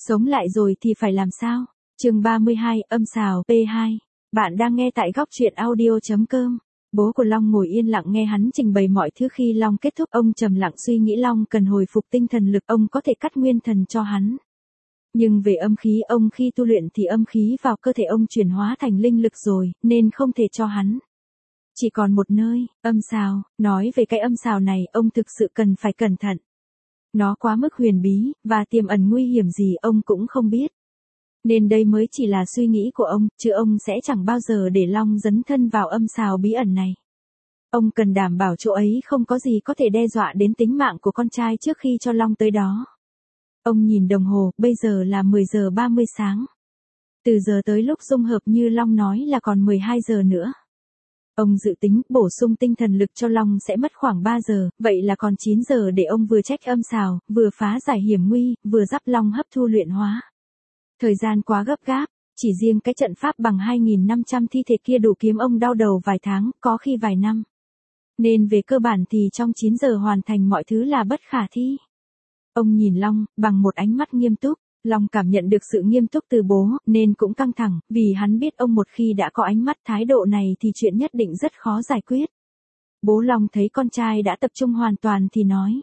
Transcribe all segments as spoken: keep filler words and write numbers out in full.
Sống lại rồi thì phải làm sao? Chương ba mươi hai, âm xào pê hai. Bạn đang nghe tại góc truyện audio chấm com. Bố của Long ngồi yên lặng nghe hắn trình bày mọi thứ. Khi Long kết thúc, ông trầm lặng suy nghĩ Long cần hồi phục tinh thần lực, ông có thể cắt nguyên thần cho hắn. Nhưng về âm khí, ông khi tu luyện thì âm khí vào cơ thể ông chuyển hóa thành linh lực rồi, nên không thể cho hắn. Chỉ còn một nơi, âm xào. Nói về cái âm xào này, ông thực sự cần phải cẩn thận. Nó quá mức huyền bí, và tiềm ẩn nguy hiểm gì ông cũng không biết. Nên đây mới chỉ là suy nghĩ của ông, chứ ông sẽ chẳng bao giờ để Long dấn thân vào âm xào bí ẩn này. Ông cần đảm bảo chỗ ấy không có gì có thể đe dọa đến tính mạng của con trai trước khi cho Long tới đó. Ông nhìn đồng hồ, bây giờ là mười giờ ba mươi sáng. Từ giờ tới lúc dung hợp như Long nói là còn mười hai giờ nữa. Ông dự tính bổ sung tinh thần lực cho Long sẽ mất khoảng ba giờ, vậy là còn chín giờ để ông vừa trách âm xào, vừa phá giải hiểm nguy, vừa giúp Long hấp thu luyện hóa. Thời gian quá gấp gáp, chỉ riêng cái trận pháp bằng hai nghìn năm trăm thi thể kia đủ kiếm ông đau đầu vài tháng, có khi vài năm. Nên về cơ bản thì trong chín giờ hoàn thành mọi thứ là bất khả thi. Ông nhìn Long, bằng một ánh mắt nghiêm túc. Long cảm nhận được sự nghiêm túc từ bố, nên cũng căng thẳng, vì hắn biết ông một khi đã có ánh mắt thái độ này thì chuyện nhất định rất khó giải quyết. Bố Long thấy con trai đã tập trung hoàn toàn thì nói.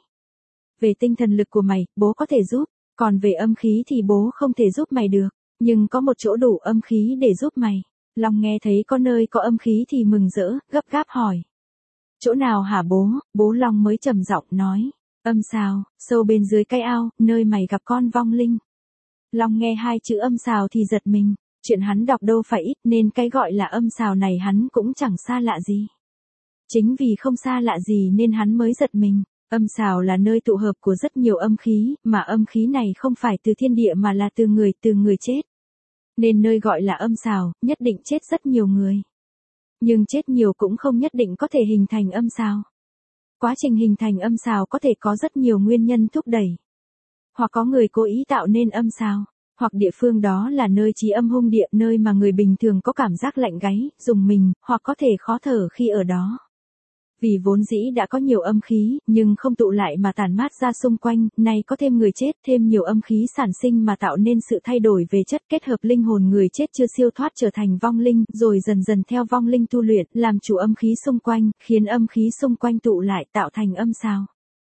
Về tinh thần lực của mày, bố có thể giúp, còn về âm khí thì bố không thể giúp mày được, nhưng có một chỗ đủ âm khí để giúp mày. Long nghe thấy có nơi có âm khí thì mừng rỡ, gấp gáp hỏi. Chỗ nào hả bố? Bố Long mới trầm giọng nói. Âm xào, sâu bên dưới cái ao, nơi mày gặp con vong linh. Long nghe hai chữ âm xào thì giật mình, chuyện hắn đọc đâu phải ít nên cái gọi là âm xào này hắn cũng chẳng xa lạ gì. Chính vì không xa lạ gì nên hắn mới giật mình, âm xào là nơi tụ hợp của rất nhiều âm khí, mà âm khí này không phải từ thiên địa mà là từ người, từ người chết. Nên nơi gọi là âm xào, nhất định chết rất nhiều người. Nhưng chết nhiều cũng không nhất định có thể hình thành âm xào. Quá trình hình thành âm xào có thể có rất nhiều nguyên nhân thúc đẩy. Hoặc có người cố ý tạo nên âm xào, hoặc địa phương đó là nơi trí âm hung địa, nơi mà người bình thường có cảm giác lạnh gáy, rùng mình, hoặc có thể khó thở khi ở đó. Vì vốn dĩ đã có nhiều âm khí, nhưng không tụ lại mà tản mát ra xung quanh, nay có thêm người chết, thêm nhiều âm khí sản sinh mà tạo nên sự thay đổi về chất, kết hợp linh hồn người chết chưa siêu thoát trở thành vong linh, rồi dần dần theo vong linh tu luyện, làm chủ âm khí xung quanh, khiến âm khí xung quanh tụ lại tạo thành âm xào.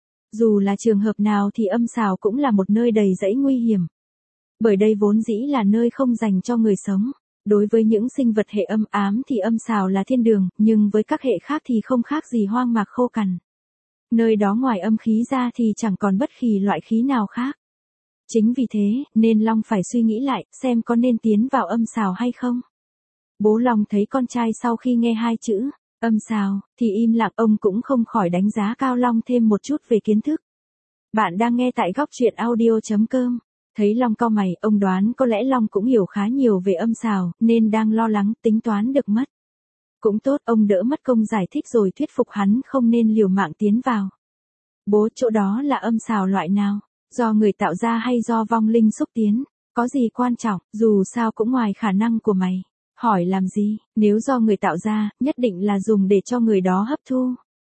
Dù là trường hợp nào thì âm xào cũng là một nơi đầy rẫy nguy hiểm. Bởi đây vốn dĩ là nơi không dành cho người sống. Đối với những sinh vật hệ âm ám thì âm xào là thiên đường, nhưng với các hệ khác thì không khác gì hoang mạc khô cằn. Nơi đó ngoài âm khí ra thì chẳng còn bất kỳ loại khí nào khác. Chính vì thế, nên Long phải suy nghĩ lại, xem có nên tiến vào âm xào hay không. Bố Long thấy con trai sau khi nghe hai chữ âm xào, thì im lặng, ông cũng không khỏi đánh giá cao Long thêm một chút về kiến thức. Bạn đang nghe tại góc truyện audio chấm com. Thấy Long cau mày, ông đoán có lẽ Long cũng hiểu khá nhiều về âm xào, nên đang lo lắng, tính toán được mất. Cũng tốt, ông đỡ mất công giải thích rồi thuyết phục hắn không nên liều mạng tiến vào. Bố, chỗ đó là âm xào loại nào? Do người tạo ra hay do vong linh xúc tiến? Có gì quan trọng, dù sao cũng ngoài khả năng của mày. Hỏi làm gì, nếu do người tạo ra, nhất định là dùng để cho người đó hấp thu.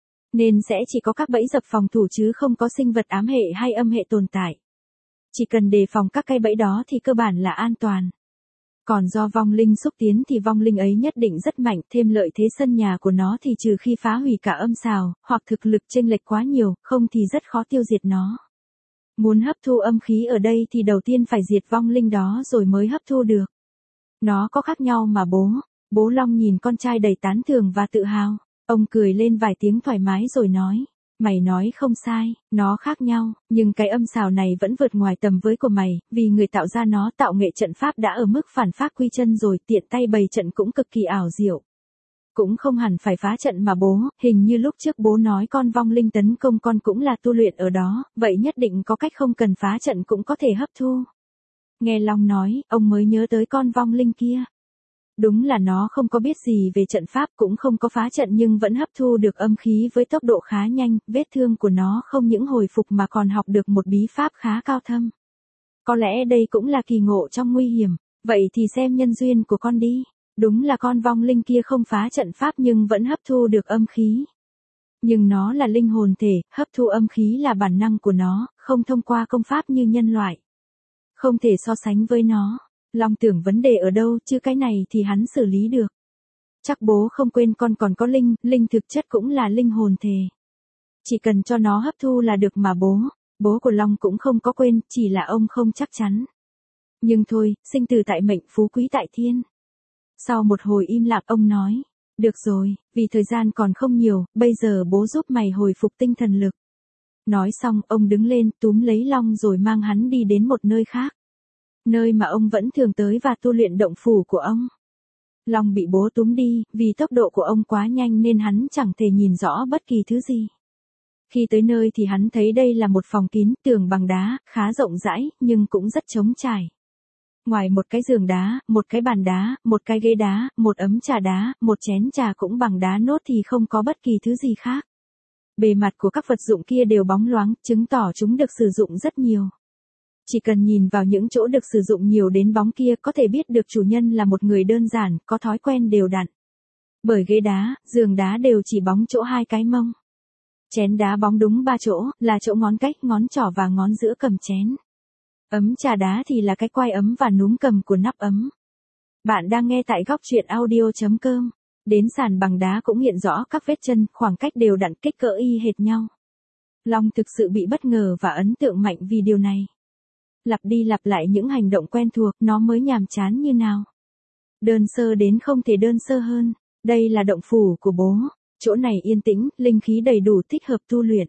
Nên sẽ chỉ có các bẫy dập phòng thủ chứ không có sinh vật ám hệ hay âm hệ tồn tại. Chỉ cần đề phòng các cái bẫy đó thì cơ bản là an toàn. Còn do vong linh xúc tiến thì vong linh ấy nhất định rất mạnh, thêm lợi thế sân nhà của nó thì trừ khi phá hủy cả âm xào, hoặc thực lực chênh lệch quá nhiều, không thì rất khó tiêu diệt nó. Muốn hấp thu âm khí ở đây thì đầu tiên phải diệt vong linh đó rồi mới hấp thu được. Nó có khác nhau mà bố. Bố Long nhìn con trai đầy tán thưởng và tự hào. Ông cười lên vài tiếng thoải mái rồi nói. Mày nói không sai, nó khác nhau, nhưng cái âm xào này vẫn vượt ngoài tầm với của mày, vì người tạo ra nó tạo nghệ trận pháp đã ở mức phản pháp quy chân rồi, tiện tay bày trận cũng cực kỳ ảo diệu. Cũng không hẳn phải phá trận mà bố, hình như lúc trước bố nói con vong linh tấn công con cũng là tu luyện ở đó, vậy nhất định có cách không cần phá trận cũng có thể hấp thu. Nghe Long nói, ông mới nhớ tới con vong linh kia. Đúng là nó không có biết gì về trận pháp, cũng không có phá trận nhưng vẫn hấp thu được âm khí với tốc độ khá nhanh, vết thương của nó không những hồi phục mà còn học được một bí pháp khá cao thâm. Có lẽ đây cũng là kỳ ngộ trong nguy hiểm, vậy thì xem nhân duyên của con đi. Đúng là con vong linh kia không phá trận pháp nhưng vẫn hấp thu được âm khí. Nhưng nó là linh hồn thể, hấp thu âm khí là bản năng của nó, không thông qua công pháp như nhân loại. Không thể so sánh với nó. Long tưởng vấn đề ở đâu chứ cái này thì hắn xử lý được. Chắc bố không quên con còn có linh, linh thực chất cũng là linh hồn thể. Chỉ cần cho nó hấp thu là được mà bố. Bố của Long cũng không có quên, chỉ là ông không chắc chắn. Nhưng thôi, sinh từ tại mệnh, phú quý tại thiên. Sau một hồi im lặng ông nói, được rồi, vì thời gian còn không nhiều, bây giờ bố giúp mày hồi phục tinh thần lực. Nói xong, ông đứng lên, túm lấy Long rồi mang hắn đi đến một nơi khác. Nơi mà ông vẫn thường tới và tu luyện động phủ của ông. Long bị bố túm đi, vì tốc độ của ông quá nhanh nên hắn chẳng thể nhìn rõ bất kỳ thứ gì. Khi tới nơi thì hắn thấy đây là một phòng kín, tường bằng đá, khá rộng rãi, nhưng cũng rất trống trải. Ngoài một cái giường đá, một cái bàn đá, một cái ghế đá, một ấm trà đá, một chén trà cũng bằng đá nốt thì không có bất kỳ thứ gì khác. Bề mặt của các vật dụng kia đều bóng loáng, chứng tỏ chúng được sử dụng rất nhiều. Chỉ cần nhìn vào những chỗ được sử dụng nhiều đến bóng kia có thể biết được chủ nhân là một người đơn giản, có thói quen đều đặn. Bởi ghế đá, giường đá đều chỉ bóng chỗ hai cái mông. Chén đá bóng đúng ba chỗ, là chỗ ngón cách, ngón trỏ và ngón giữa cầm chén. Ấm trà đá thì là cái quai ấm và núm cầm của nắp ấm. Bạn đang nghe tại góc truyện audio chấm com. Đến sàn bằng đá cũng hiện rõ các vết chân, khoảng cách đều đặn, kích cỡ y hệt nhau. Long thực sự bị bất ngờ và ấn tượng mạnh vì điều này. Lặp đi lặp lại những hành động quen thuộc, nó mới nhàm chán như nào. Đơn sơ đến không thể đơn sơ hơn. Đây là động phủ của bố. Chỗ này yên tĩnh, linh khí đầy đủ, thích hợp tu luyện.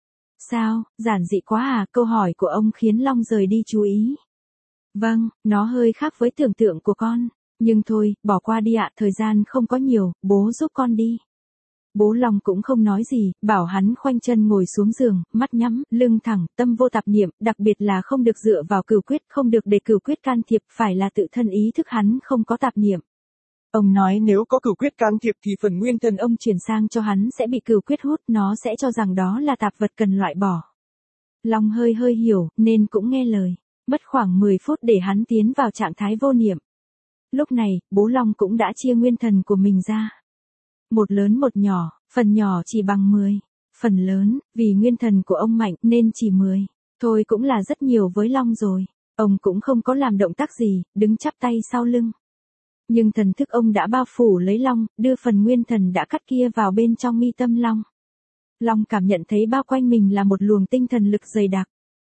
Sao, giản dị quá à? Câu hỏi của ông khiến Long rời đi chú ý. Vâng, nó hơi khác với tưởng tượng của con. Nhưng thôi, bỏ qua đi ạ, thời gian không có nhiều, bố giúp con đi. Bố Long cũng không nói gì, bảo hắn khoanh chân ngồi xuống giường, mắt nhắm, lưng thẳng, tâm vô tạp niệm, đặc biệt là không được dựa vào cửu quyết, không được để cửu quyết can thiệp, phải là tự thân ý thức hắn không có tạp niệm. Ông nói nếu có cửu quyết can thiệp thì phần nguyên thần ông chuyển sang cho hắn sẽ bị cửu quyết hút, nó sẽ cho rằng đó là tạp vật cần loại bỏ. Long hơi hơi hiểu, nên cũng nghe lời. Mất khoảng mười phút để hắn tiến vào trạng thái vô niệm. Lúc này, bố Long cũng đã chia nguyên thần của mình ra. Một lớn một nhỏ, phần nhỏ chỉ bằng mười. Phần lớn, vì nguyên thần của ông mạnh nên chỉ mười. Thôi cũng là rất nhiều với Long rồi. Ông cũng không có làm động tác gì, đứng chắp tay sau lưng. Nhưng thần thức ông đã bao phủ lấy Long, đưa phần nguyên thần đã cắt kia vào bên trong mi tâm Long. Long cảm nhận thấy bao quanh mình là một luồng tinh thần lực dày đặc.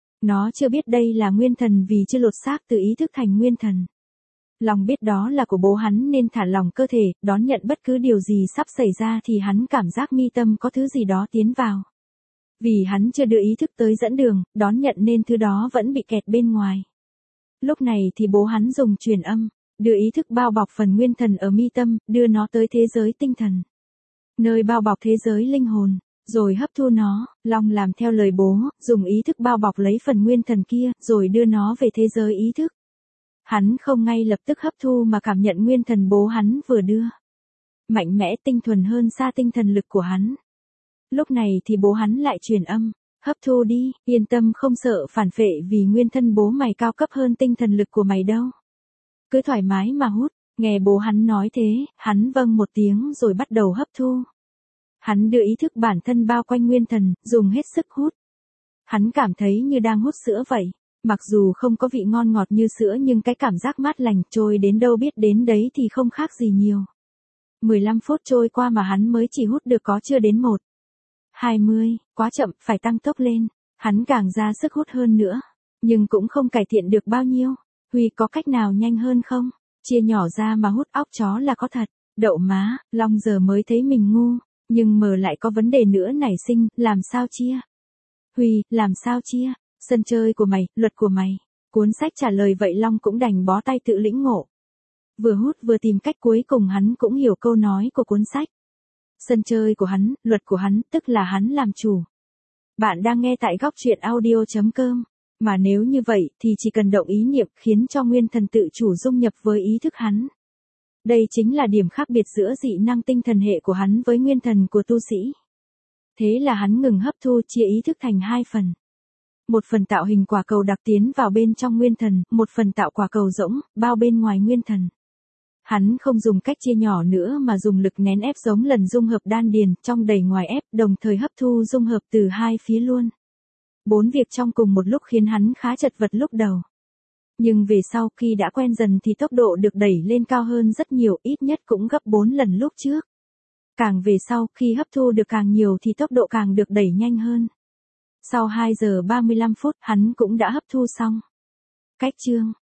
Nó chưa biết đây là nguyên thần vì chưa lột xác từ ý thức thành nguyên thần. Long biết đó là của bố hắn nên thả lòng cơ thể, đón nhận bất cứ điều gì sắp xảy ra thì hắn cảm giác mi tâm có thứ gì đó tiến vào. Vì hắn chưa đưa ý thức tới dẫn đường, đón nhận nên thứ đó vẫn bị kẹt bên ngoài. Lúc này thì bố hắn dùng truyền âm, đưa ý thức bao bọc phần nguyên thần ở mi tâm, đưa nó tới thế giới tinh thần. Nơi bao bọc thế giới linh hồn, rồi hấp thu nó. Long làm theo lời bố, dùng ý thức bao bọc lấy phần nguyên thần kia, rồi đưa nó về thế giới ý thức. Hắn không ngay lập tức hấp thu mà cảm nhận nguyên thần bố hắn vừa đưa. Mạnh mẽ tinh thuần hơn xa tinh thần lực của hắn. Lúc này thì bố hắn lại truyền âm, hấp thu đi, yên tâm không sợ phản phệ vì nguyên thân bố mày cao cấp hơn tinh thần lực của mày đâu. Cứ thoải mái mà hút, nghe bố hắn nói thế, hắn vâng một tiếng rồi bắt đầu hấp thu. Hắn đưa ý thức bản thân bao quanh nguyên thần, dùng hết sức hút. Hắn cảm thấy như đang hút sữa vậy. Mặc dù không có vị ngon ngọt như sữa nhưng cái cảm giác mát lành trôi đến đâu biết đến đấy thì không khác gì nhiều. mười lăm phút trôi qua mà hắn mới chỉ hút được có chưa đến một. hai mươi, quá chậm, phải tăng tốc lên. Hắn càng ra sức hút hơn nữa. Nhưng cũng không cải thiện được bao nhiêu. Huy có cách nào nhanh hơn không? Chia nhỏ ra mà hút óc chó là có thật. Đậu má, Long giờ mới thấy mình ngu. Nhưng mờ lại có vấn đề nữa nảy sinh, làm sao chia? Huy, làm sao chia? Sân chơi của mày, luật của mày. Cuốn sách trả lời vậy Long cũng đành bó tay tự lĩnh ngộ. Vừa hút vừa tìm cách cuối cùng hắn cũng hiểu câu nói của cuốn sách. Sân chơi của hắn, luật của hắn, tức là hắn làm chủ. Bạn đang nghe tại góc truyện audio chấm com. Mà nếu như vậy thì chỉ cần động ý niệm khiến cho nguyên thần tự chủ dung nhập với ý thức hắn. Đây chính là điểm khác biệt giữa dị năng tinh thần hệ của hắn với nguyên thần của tu sĩ. Thế là hắn ngừng hấp thu chia ý thức thành hai phần. Một phần tạo hình quả cầu đặc tiến vào bên trong nguyên thần, một phần tạo quả cầu rỗng, bao bên ngoài nguyên thần. Hắn không dùng cách chia nhỏ nữa mà dùng lực nén ép giống lần dung hợp đan điền, trong đầy ngoài ép, đồng thời hấp thu dung hợp từ hai phía luôn. Bốn việc trong cùng một lúc khiến hắn khá chật vật lúc đầu. Nhưng về sau khi đã quen dần thì tốc độ được đẩy lên cao hơn rất nhiều, ít nhất cũng gấp bốn lần lúc trước. Càng về sau khi hấp thu được càng nhiều thì tốc độ càng được đẩy nhanh hơn. Sau hai giờ ba mươi lăm phút hắn cũng đã hấp thu xong. Cách chương